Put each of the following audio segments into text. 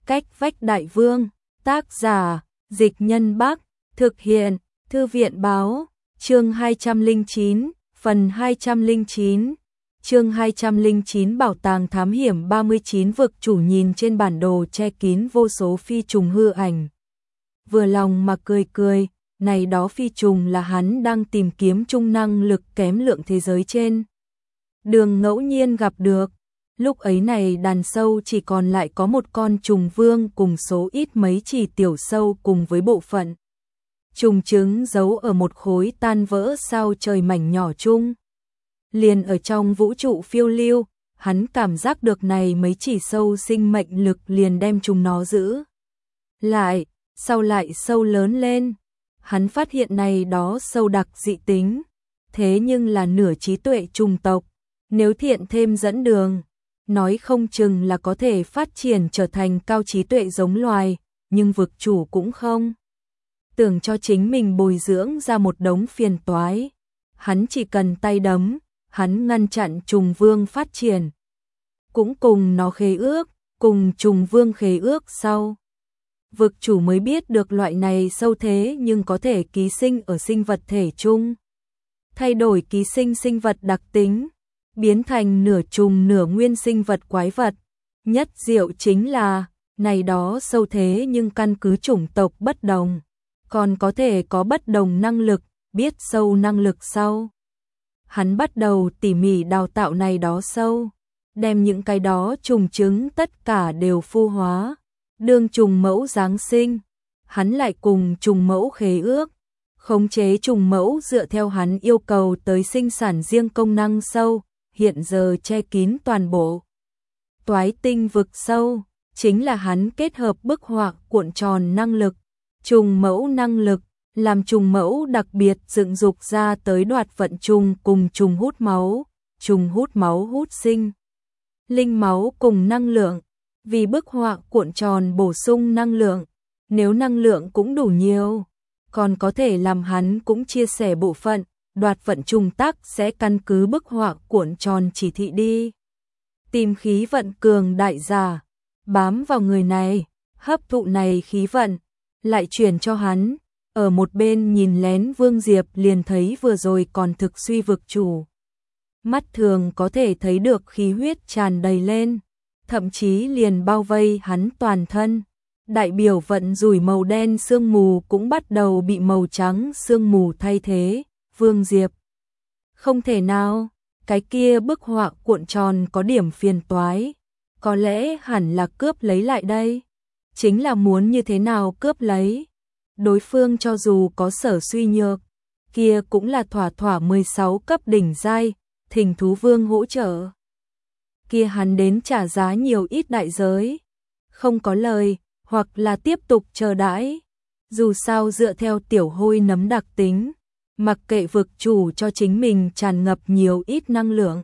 Cách vách đại vương, tác giả, Dịch Nhân Bắc, thực hiện, Thư viện báo, chương 209, phần 209. Chương 209 Bảo tàng thám hiểm 39 vực chủ nhìn trên bản đồ che kín vô số phi trùng hư ảnh. Vừa lòng mà cười cười, này đó phi trùng là hắn đang tìm kiếm chung năng lực kém lượng thế giới trên đường ngẫu nhiên gặp được. Lúc ấy này đàn sâu chỉ còn lại có một con trùng vương cùng số ít mấy chỉ tiểu sâu cùng với bộ phận trùng trứng giấu ở một khối tan vỡ sao trời mảnh nhỏ chung. Liền ở trong vũ trụ phiêu lưu, hắn cảm giác được này mấy chỉ sâu sinh mệnh lực liền đem chúng nó giữ lại, sau lại sâu lớn lên. Hắn phát hiện này đó sâu đặc dị tính, thế nhưng là nửa trí tuệ trùng tộc, nếu thiện thêm dẫn đường, nói không chừng là có thể phát triển trở thành cao trí tuệ giống loài, nhưng vực chủ cũng không tưởng cho chính mình bồi dưỡng ra một đống phiền toái. Hắn chỉ cần tay đấm, hắn ngăn chặn trùng vương phát triển. Cũng cùng nó khế ước, cùng trùng vương khế ước sau. Vực chủ mới biết được loại này sâu thế nhưng có thể ký sinh ở sinh vật thể chung. Thay đổi ký sinh sinh vật đặc tính, biến thành nửa trùng nửa nguyên sinh vật quái vật. Nhất diệu chính là, này đó sâu thế nhưng căn cứ chủng tộc bất đồng, còn có thể có bất đồng năng lực, biết sâu năng lực sau. Hắn bắt đầu tỉ mỉ đào tạo này đó sâu, đem những cái đó trùng trứng tất cả đều phu hóa, đương trùng mẫu giáng sinh. Hắn lại cùng trùng mẫu khế ước, khống chế trùng mẫu dựa theo hắn yêu cầu tới sinh sản riêng công năng sâu, hiện giờ che kín toàn bộ toái tinh vực sâu, chính là hắn kết hợp bức họa cuộn tròn năng lực, trùng mẫu năng lực, làm trùng mẫu đặc biệt dựng dục ra tới đoạt vận trùng cùng trùng hút máu hút sinh linh máu cùng năng lượng, vì bức họa cuộn tròn bổ sung năng lượng, nếu năng lượng cũng đủ nhiều, còn có thể làm hắn cũng chia sẻ bộ phận, đoạt vận trùng tắc sẽ căn cứ bức họa cuộn tròn chỉ thị đi tìm khí vận cường đại giả, bám vào người này, hấp thụ này khí vận, lại chuyển cho hắn. Ở một bên nhìn lén Vương Diệp liền thấy vừa rồi còn thực suy vực chủ. Mắt thường có thể thấy được khí huyết tràn đầy lên, thậm chí liền bao vây hắn toàn thân. Đại biểu vận rủi màu đen sương mù cũng bắt đầu bị màu trắng sương mù thay thế. Vương Diệp, không thể nào, cái kia bức họa cuộn tròn có điểm phiền toái, có lẽ hẳn là cướp lấy lại đây. Chính là muốn như thế nào cướp lấy? Đối phương cho dù có sở suy nhược, kia cũng là thỏa 16 cấp đỉnh giai, thỉnh thú vương hỗ trợ. Kia hắn đến trả giá nhiều ít đại giới, không có lời, hoặc là tiếp tục chờ đãi. Dù sao dựa theo tiểu hôi nấm đặc tính, mặc kệ vực chủ cho chính mình tràn ngập nhiều ít năng lượng,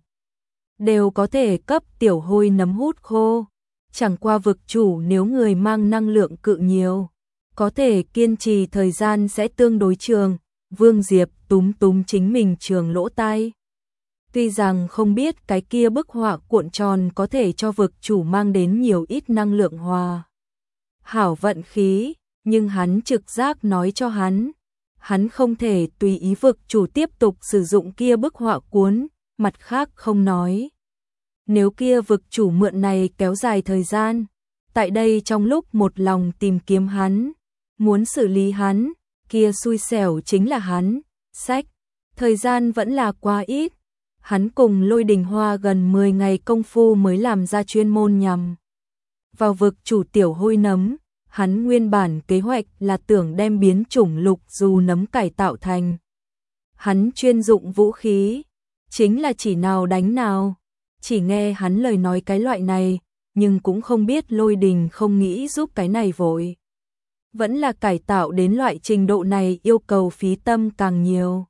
đều có thể cấp tiểu hôi nấm hút khô. Chẳng qua vực chủ nếu người mang năng lượng cự nhiều, có thể kiên trì thời gian sẽ tương đối trường. Vương Diệp túm chính mình trường lỗ tai. Tuy rằng không biết cái kia bức họa cuộn tròn có thể cho vực chủ mang đến nhiều ít năng lượng hòa hảo vận khí, nhưng hắn trực giác nói cho hắn không thể tùy ý vực chủ tiếp tục sử dụng kia bức họa cuốn, mặt khác không nói. Nếu kia vực chủ mượn này kéo dài thời gian, tại đây trong lúc một lòng tìm kiếm hắn, muốn xử lý hắn, kia xui xẻo chính là hắn. Thời gian vẫn là quá ít. Hắn cùng Lôi Đình Hoa gần 10 ngày công phu mới làm ra chuyên môn nhằm vào vực chủ tiểu hôi nấm. Hắn nguyên bản kế hoạch là tưởng đem biến chủng lục dù nấm cải tạo thành hắn chuyên dụng vũ khí, chính là chỉ nào đánh nào. Chỉ nghe hắn lời nói cái loại này, nhưng cũng không biết Lôi Đình không nghĩ giúp cái này vội. Vẫn là cải tạo đến loại trình độ này yêu cầu phí tâm càng nhiều.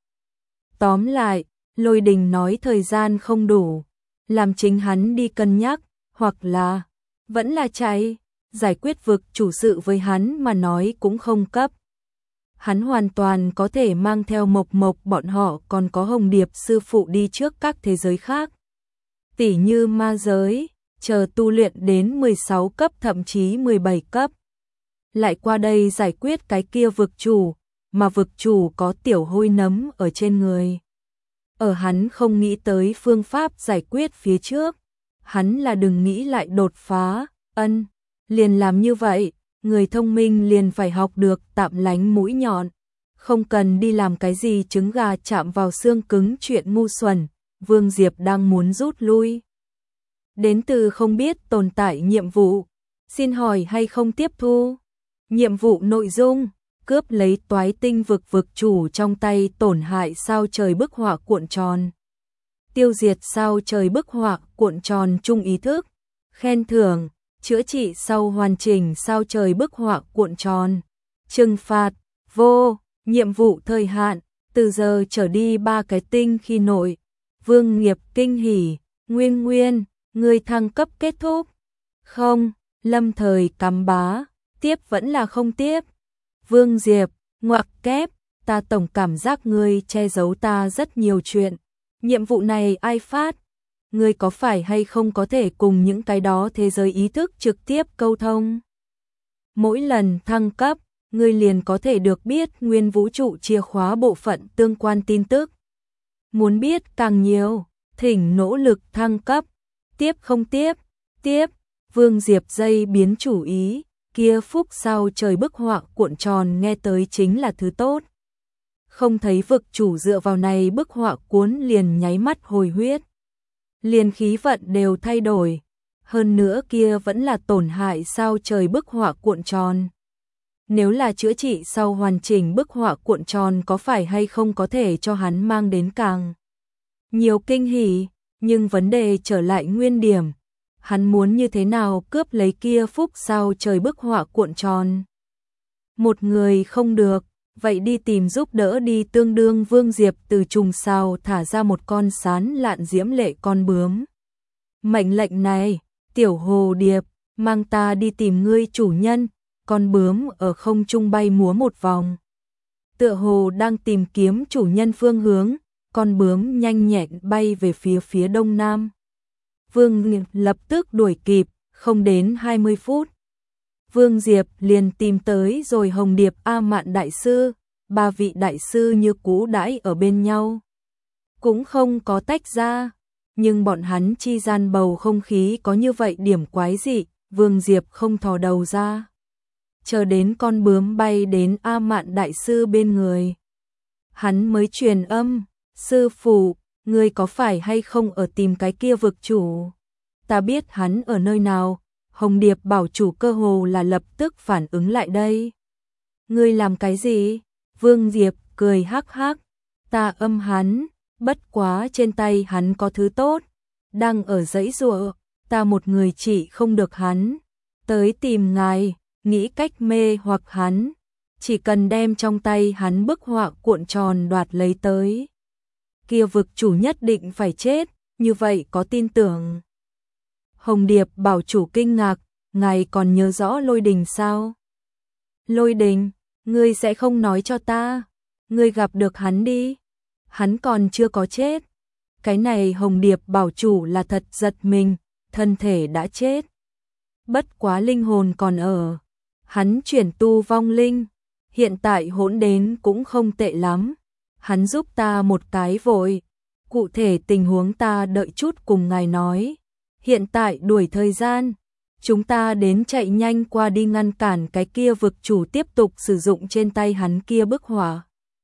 Tóm lại, Lôi Đình nói thời gian không đủ, làm chính hắn đi cân nhắc, hoặc là vẫn là chạy, giải quyết vực chủ sự với hắn mà nói cũng không cấp. Hắn hoàn toàn có thể mang theo Mộc Mộc bọn họ còn có Hồng Điệp sư phụ đi trước các thế giới khác. Tỉ như ma giới, chờ tu luyện đến 16 cấp thậm chí 17 cấp. Lại qua đây giải quyết cái kia vực chủ, mà vực chủ có tiểu hôi nấm ở trên người. Ở hắn không nghĩ tới phương pháp giải quyết phía trước, hắn là đừng nghĩ lại đột phá, liền làm như vậy, người thông minh liền phải học được tạm lánh mũi nhọn, không cần đi làm cái gì trứng gà chạm vào xương cứng chuyện ngu xuẩn. Vương Diệp đang muốn rút lui. Đến từ không biết tồn tại nhiệm vụ, xin hỏi hay không tiếp thu. Nhiệm vụ nội dung, cướp lấy toái tinh vực chủ trong tay tổn hại sao trời bức họa cuộn tròn. Tiêu diệt sao trời bức họa cuộn tròn chung ý thức. Khen thưởng, chữa trị sau hoàn chỉnh sao trời bức họa cuộn tròn. Trừng phạt, vô, nhiệm vụ thời hạn, từ giờ trở đi 3 cái tinh khi nội. Vương Nghiệp kinh hỉ, Nguyên, người thăng cấp kết thúc. Không, lâm thời cắm bá, tiếp vẫn là không tiếp. Vương Diệp, ngoặc kép, ta tổng cảm giác ngươi che giấu ta rất nhiều chuyện. Nhiệm vụ này ai phát? Ngươi có phải hay không có thể cùng những cái đó thế giới ý thức trực tiếp câu thông? Mỗi lần thăng cấp, ngươi liền có thể được biết nguyên vũ trụ chìa khóa bộ phận tương quan tin tức. Muốn biết càng nhiều, thỉnh nỗ lực thăng cấp. Tiếp không tiếp, tiếp. Vương Diệp dây biến chủ ý, kia phúc sao trời bức họa cuộn tròn nghe tới chính là thứ tốt. Không thấy vực chủ dựa vào này bức họa cuốn liền nháy mắt hồi huyết. Liền khí vận đều thay đổi. Hơn nữa kia vẫn là tổn hại sao trời bức họa cuộn tròn. Nếu là chữa trị sau hoàn chỉnh bức họa cuộn tròn có phải hay không có thể cho hắn mang đến càng nhiều kinh hỉ, nhưng vấn đề trở lại nguyên điểm. Hắn muốn như thế nào cướp lấy kia phúc sao trời bức họa cuộn tròn. Một người không được, vậy đi tìm giúp đỡ đi. Tương đương Vương Diệp từ trùng sao thả ra một con sán lạn diễm lệ con bướm. Mệnh lệnh này, tiểu hồ điệp, mang ta đi tìm ngươi chủ nhân. Con bướm ở không trung bay múa một vòng. Tựa hồ đang tìm kiếm chủ nhân phương hướng, con bướm nhanh nhẹn bay về phía đông nam. Vương Diệp lập tức đuổi kịp, không đến 20 phút. Vương Diệp liền tìm tới rồi Hồng Điệp A Mạn đại sư, 3 vị đại sư như cũ đãi ở bên nhau. Cũng không có tách ra, nhưng bọn hắn chi gian bầu không khí có như vậy điểm quái dị, Vương Diệp không thò đầu ra. Chờ đến con bướm bay đến A Mạn đại sư bên người. Hắn mới truyền âm, sư phụ, ngươi có phải hay không ở tìm cái kia vực chủ? Ta biết hắn ở nơi nào. Hồng Điệp bảo chủ cơ hồ là lập tức phản ứng lại đây. Ngươi làm cái gì? Vương Diệp cười hắc hắc. Ta âm hắn, bất quá trên tay hắn có thứ tốt. Đang ở dãy giụa, ta một người chỉ không được hắn. Tới tìm ngài, nghĩ cách mê hoặc hắn. Chỉ cần đem trong tay hắn bức họa cuộn tròn đoạt lấy tới. Kia vực chủ nhất định phải chết, như vậy có tin tưởng. Hồng Điệp bảo chủ kinh ngạc, ngài còn nhớ rõ Lôi Đình sao? Lôi Đình, ngươi sẽ không nói cho ta, ngươi gặp được hắn đi, hắn còn chưa có chết. Cái này Hồng Điệp bảo chủ là thật giật mình, thân thể đã chết. Bất quá linh hồn còn ở, hắn chuyển tu vong linh, hiện tại hỗn đến cũng không tệ lắm. Hắn giúp ta một cái vội, cụ thể tình huống ta đợi chút cùng ngài nói. Hiện tại đuổi thời gian, chúng ta đến chạy nhanh qua đi ngăn cản cái kia vực chủ tiếp tục sử dụng trên tay hắn kia bức họa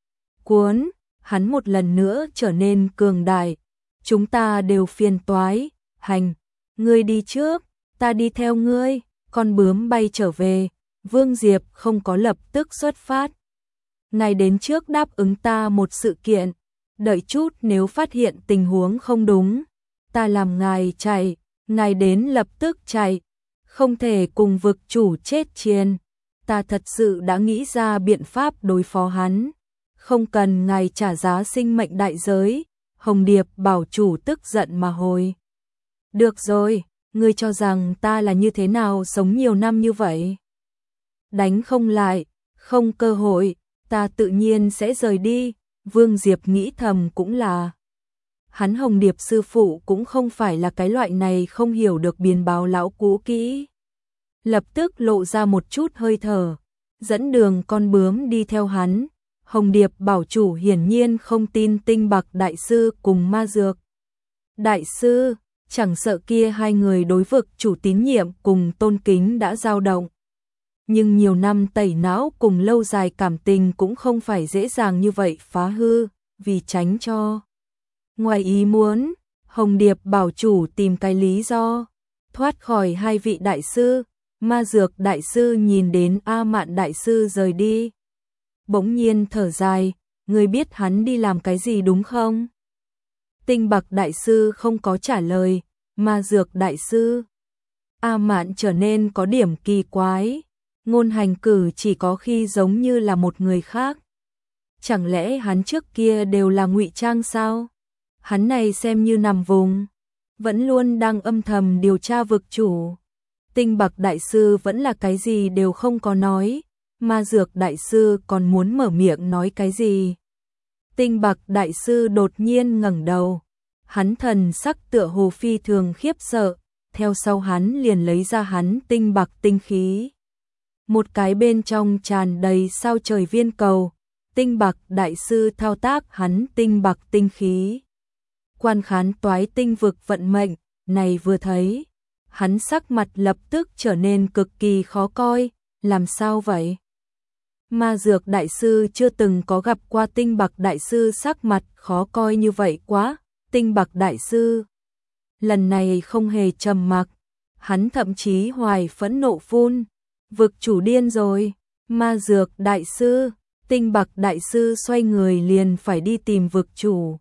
cuốn, hắn một lần nữa trở nên cường đại. Chúng ta đều phiền toái, hành, ngươi đi trước, ta đi theo ngươi. Con bướm bay trở về, Vương Diệp không có lập tức xuất phát. Ngài đến trước đáp ứng ta một sự kiện, đợi chút nếu phát hiện tình huống không đúng, ta làm ngài chạy, ngài đến lập tức chạy, không thể cùng vực chủ chết chiên. Ta thật sự đã nghĩ ra biện pháp đối phó hắn, không cần ngài trả giá sinh mệnh đại giới. Hồng Điệp bảo chủ tức giận mà hồi. Được rồi, ngươi cho rằng ta là như thế nào sống nhiều năm như vậy? Đánh không lại, không cơ hội, ta tự nhiên sẽ rời đi. Vương Diệp nghĩ thầm cũng là. Hắn Hồng Điệp sư phụ cũng không phải là cái loại này không hiểu được biến báo lão cũ kỹ. Lập tức lộ ra một chút hơi thở, dẫn đường con bướm đi theo hắn. Hồng Điệp bảo chủ hiển nhiên không tin Tinh Bạc đại sư cùng Ma Dược đại sư, chẳng sợ kia hai người đối vực chủ tín nhiệm cùng tôn kính đã dao động. Nhưng nhiều năm tẩy não cùng lâu dài cảm tình cũng không phải dễ dàng như vậy phá hư, vì tránh cho ngoài ý muốn, Hồng Điệp bảo chủ tìm cái lý do thoát khỏi hai vị đại sư. Ma Dược đại sư nhìn đến A Mạn đại sư rời đi, bỗng nhiên thở dài, ngươi biết hắn đi làm cái gì đúng không? Tinh Bạc đại sư không có trả lời. Ma Dược đại sư, A Mạn trở nên có điểm kỳ quái, ngôn hành cử chỉ có khi giống như là một người khác. Chẳng lẽ hắn trước kia đều là ngụy trang sao? Hắn này xem như nằm vùng, vẫn luôn đang âm thầm điều tra vực chủ. Tinh Bạc đại sư vẫn là cái gì đều không có nói. Ma Dược đại sư còn muốn mở miệng nói cái gì? Tinh Bạc đại sư đột nhiên ngẩng đầu, hắn thần sắc tựa hồ phi thường khiếp sợ, theo sau hắn liền lấy ra hắn tinh bạc tinh khí. Một cái bên trong tràn đầy sao trời viên cầu, Tinh Bạc đại sư thao tác hắn tinh bạc tinh khí. Quan khán toái tinh vực vận mệnh, này vừa thấy, hắn sắc mặt lập tức trở nên cực kỳ khó coi, làm sao vậy? Ma Dược đại sư chưa từng có gặp qua Tinh Bạc đại sư sắc mặt khó coi như vậy quá. Tinh Bạc đại sư lần này không hề trầm mặc, hắn thậm chí hoài phẫn nộ phun, vực chủ điên rồi. Ma Dược đại sư, Tinh Bạc đại sư xoay người liền phải đi tìm vực chủ.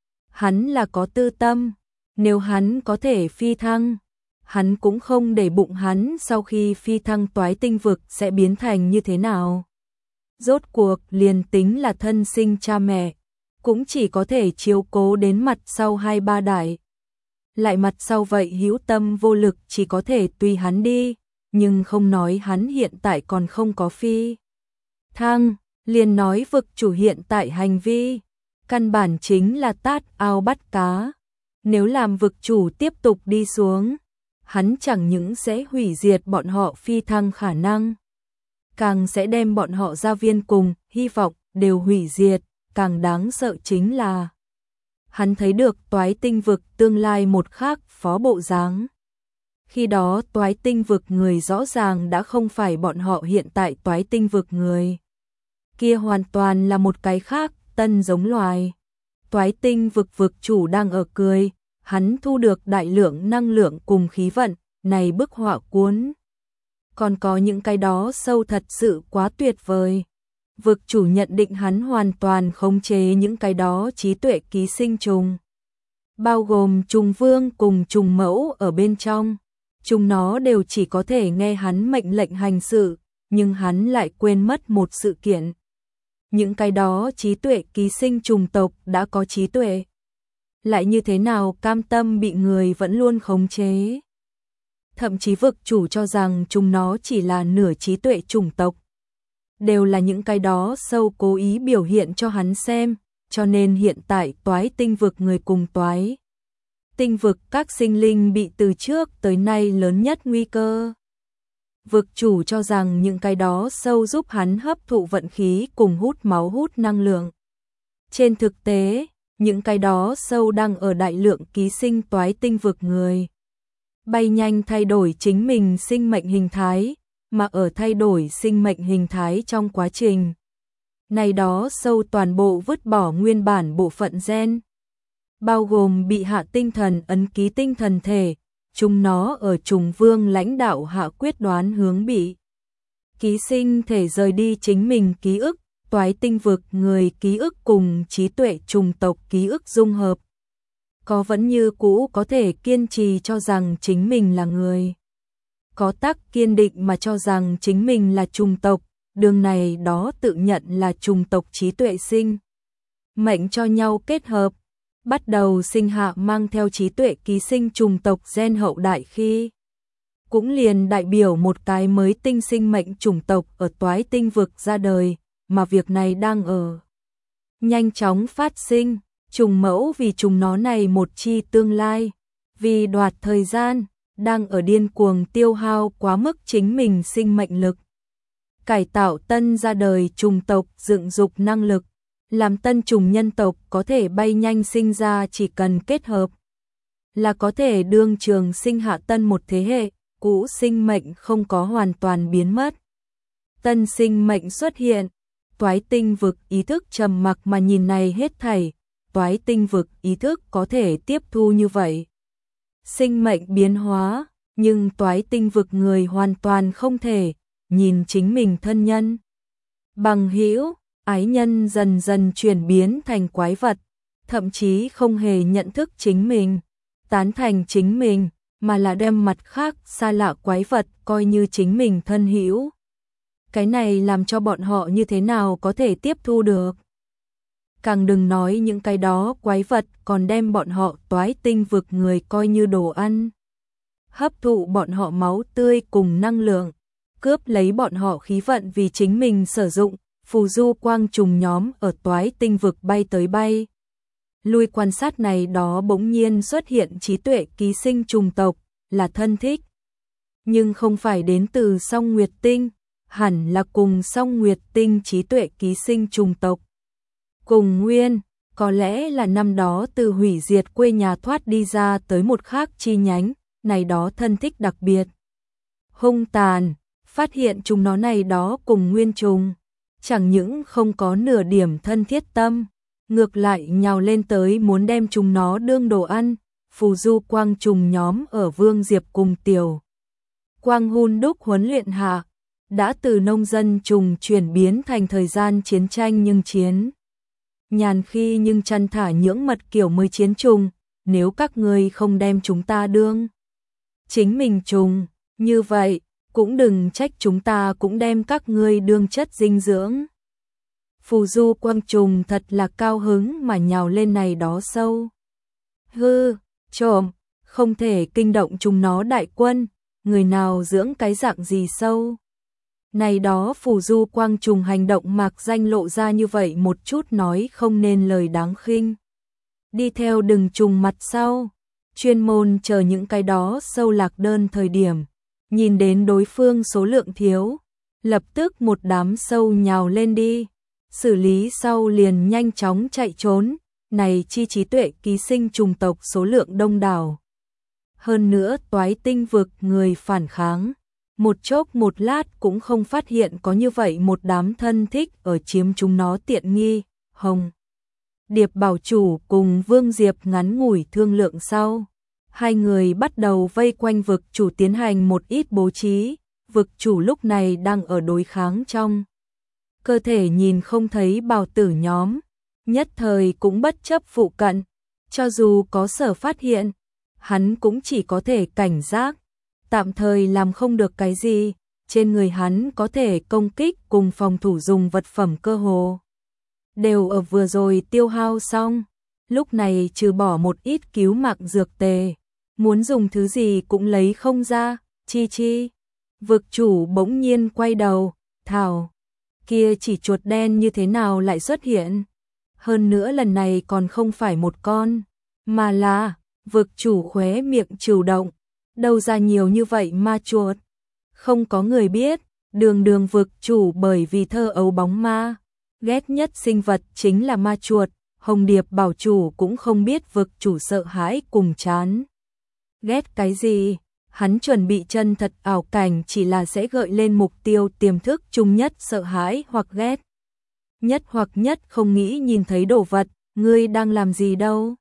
Hắn là có tư tâm, nếu hắn có thể phi thăng, hắn cũng không để bụng hắn sau khi phi thăng toái tinh vực sẽ biến thành như thế nào. Rốt cuộc liền tính là thân sinh cha mẹ, cũng chỉ có thể chiếu cố đến mặt sau 2-3 đại. Lại mặt sau vậy hữu tâm vô lực chỉ có thể tùy hắn đi, nhưng không nói hắn hiện tại còn không có phi thăng, liền nói vực chủ hiện tại hành vi, căn bản chính là tát ao bắt cá. Nếu làm vực chủ tiếp tục đi xuống, hắn chẳng những sẽ hủy diệt bọn họ phi thăng khả năng, càng sẽ đem bọn họ gia viên cùng hy vọng đều hủy diệt. Càng đáng sợ chính là hắn thấy được toái tinh vực tương lai một khác phó bộ dáng. Khi đó toái tinh vực người rõ ràng đã không phải bọn họ hiện tại toái tinh vực người. Kia hoàn toàn là một cái khác, tân giống loài. Toái tinh vực vực chủ đang ở cười, hắn thu được đại lượng năng lượng cùng khí vận, này bức họa cuốn. Còn có những cái đó sâu thật sự quá tuyệt vời. Vực chủ nhận định hắn hoàn toàn khống chế những cái đó trí tuệ ký sinh trùng, bao gồm trùng vương cùng trùng mẫu ở bên trong. Chúng nó đều chỉ có thể nghe hắn mệnh lệnh hành sự, nhưng hắn lại quên mất một sự kiện. Những cái đó trí tuệ ký sinh trùng tộc đã có trí tuệ, lại như thế nào cam tâm bị người vẫn luôn khống chế. Thậm chí vực chủ cho rằng chúng nó chỉ là nửa trí tuệ chủng tộc. Đều là những cái đó sâu cố ý biểu hiện cho hắn xem, cho nên hiện tại toái tinh vực người cùng toái tinh vực các sinh linh bị từ trước tới nay lớn nhất nguy cơ. Vực chủ cho rằng những cái đó sâu giúp hắn hấp thụ vận khí cùng hút máu hút năng lượng. Trên thực tế, những cái đó sâu đang ở đại lượng ký sinh toái tinh vực người. Bay nhanh thay đổi chính mình sinh mệnh hình thái, mà ở thay đổi sinh mệnh hình thái trong quá trình này đó sâu toàn bộ vứt bỏ nguyên bản bộ phận gen, bao gồm bị hạ tinh thần ấn ký tinh thần thể, chúng nó ở trùng vương lãnh đạo hạ quyết đoán hướng bị ký sinh thể rời đi chính mình ký ức, toái tinh vực người ký ức cùng trí tuệ trùng tộc ký ức dung hợp. Có vẫn như cũ có thể kiên trì cho rằng chính mình là người. Có tác kiên định mà cho rằng chính mình là trùng tộc, đường này đó tự nhận là trùng tộc trí tuệ sinh. Mệnh cho nhau kết hợp, bắt đầu sinh hạ mang theo trí tuệ ký sinh trùng tộc gen hậu đại khi. Cũng liền đại biểu một cái mới tinh sinh mệnh trùng tộc ở toái tinh vực ra đời, mà việc này đang ở nhanh chóng phát sinh. trùng mẫu vì chúng nó này một chi tương lai, vì đoạt thời gian, đang ở điên cuồng tiêu hao quá mức chính mình sinh mệnh lực. Cải tạo tân ra đời trùng tộc dựng dục năng lực, làm tân trùng nhân tộc có thể bay nhanh sinh ra, chỉ cần kết hợp là có thể đương trường sinh hạ tân một thế hệ, cũ sinh mệnh không có hoàn toàn biến mất. Tân sinh mệnh xuất hiện, Toái Tinh vực ý thức trầm mặc mà nhìn này hết thảy, Toái Tinh vực ý thức có thể tiếp thu như vậy. Sinh mệnh biến hóa, nhưng Toái Tinh vực người hoàn toàn không thể, nhìn chính mình thân nhân. Bằng hữu, ái nhân dần dần chuyển biến thành quái vật, thậm chí không hề nhận thức chính mình, tán thành chính mình, mà là đem mặt khác xa lạ quái vật coi như chính mình thân hữu. Cái này làm cho bọn họ như thế nào có thể tiếp thu được. Càng đừng nói những cái đó quái vật còn đem bọn họ Toái Tinh vực người coi như đồ ăn. Hấp thụ bọn họ máu tươi cùng năng lượng, cướp lấy bọn họ khí vận vì chính mình sử dụng, phù du quang trùng nhóm ở Toái Tinh vực bay tới bay. Lui quan sát này đó bỗng nhiên xuất hiện trí tuệ ký sinh trùng tộc, là thân thích. Nhưng không phải đến từ Song Nguyệt Tinh, hẳn là cùng Song Nguyệt Tinh trí tuệ ký sinh trùng tộc. Cùng nguyên, có lẽ là năm đó từ hủy diệt quê nhà thoát đi ra tới một khác chi nhánh, này đó thân thích đặc biệt. Hung tàn, phát hiện chúng nó này đó cùng nguyên trùng, chẳng những không có nửa điểm thân thiết tâm, ngược lại nhào lên tới muốn đem chúng nó đương đồ ăn. Phù du quang trùng nhóm ở Vương Diệp cùng Tiểu Quang hun đúc huấn luyện hạ, đã từ nông dân trùng chuyển biến thành thời gian chiến tranh nhưng chiến. Nhàn khi nhưng chăn thả nhưỡng mật kiểu mới chiến trùng, nếu các ngươi không đem chúng ta đương chính mình trùng, như vậy, cũng đừng trách chúng ta cũng đem các ngươi đương chất dinh dưỡng. Phù du quang trùng thật là cao hứng mà nhào lên này đó sâu. Hư, trộm, không thể kinh động chúng nó đại quân, người nào dưỡng cái dạng gì sâu. Này đó phù du quang trùng hành động mạc danh lộ ra như vậy một chút nói không nên lời đáng khinh. Đi theo đừng trùng mặt sau, chuyên môn chờ những cái đó sâu lạc đơn thời điểm, nhìn đến đối phương số lượng thiếu, lập tức một đám sâu nhào lên đi, xử lý sau liền nhanh chóng chạy trốn, này chi trí tuệ ký sinh trùng tộc số lượng đông đảo. Hơn nữa Toái Tinh vực người phản kháng, một chốc một lát cũng không phát hiện có như vậy một đám thân thích ở chiếm chúng nó tiện nghi. Hồng Điệp bảo chủ cùng Vương Diệp ngắn ngủi thương lượng sau, hai người bắt đầu vây quanh vực chủ tiến hành một ít bố trí. Vực chủ lúc này đang ở đối kháng trong cơ thể nhìn không thấy bào tử nhóm, nhất thời cũng bất chấp phụ cận, cho dù có sở phát hiện, hắn cũng chỉ có thể cảnh giác, tạm thời làm không được cái gì, trên người hắn có thể công kích cùng phòng thủ dùng vật phẩm cơ hồ đều ở vừa rồi tiêu hao xong, lúc này trừ bỏ một ít cứu mạng dược tề, muốn dùng thứ gì cũng lấy không ra. Chi chi, vực chủ bỗng nhiên quay đầu, thảo, kia chỉ chuột đen như thế nào lại xuất hiện? Hơn nữa lần này còn không phải một con, mà là, vực chủ khóe miệng trừu động, đâu ra nhiều như vậy ma chuột. Không có người biết, đường vực chủ bởi vì thơ ấu bóng ma, ghét nhất sinh vật chính là ma chuột, Hồng Điệp bảo chủ cũng không biết vực chủ sợ hãi cùng chán. Ghét cái gì? Hắn chuẩn bị chân thật ảo cảnh chỉ là sẽ gợi lên mục tiêu tiềm thức chung nhất sợ hãi hoặc ghét. Nhất hoặc nhất không nghĩ nhìn thấy đồ vật, ngươi đang làm gì đâu?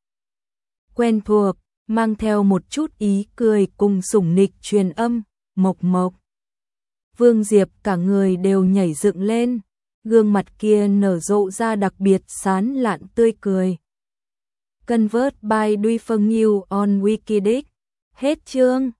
Quen thuộc, mang theo một chút ý cười cùng sủng nịch truyền âm, mộc mộc. Vương Diệp cả người đều nhảy dựng lên, gương mặt kia nở rộ ra đặc biệt sán lạn tươi cười. Convert by Duy Phương Nhiêu on Wikidic. Hết chương.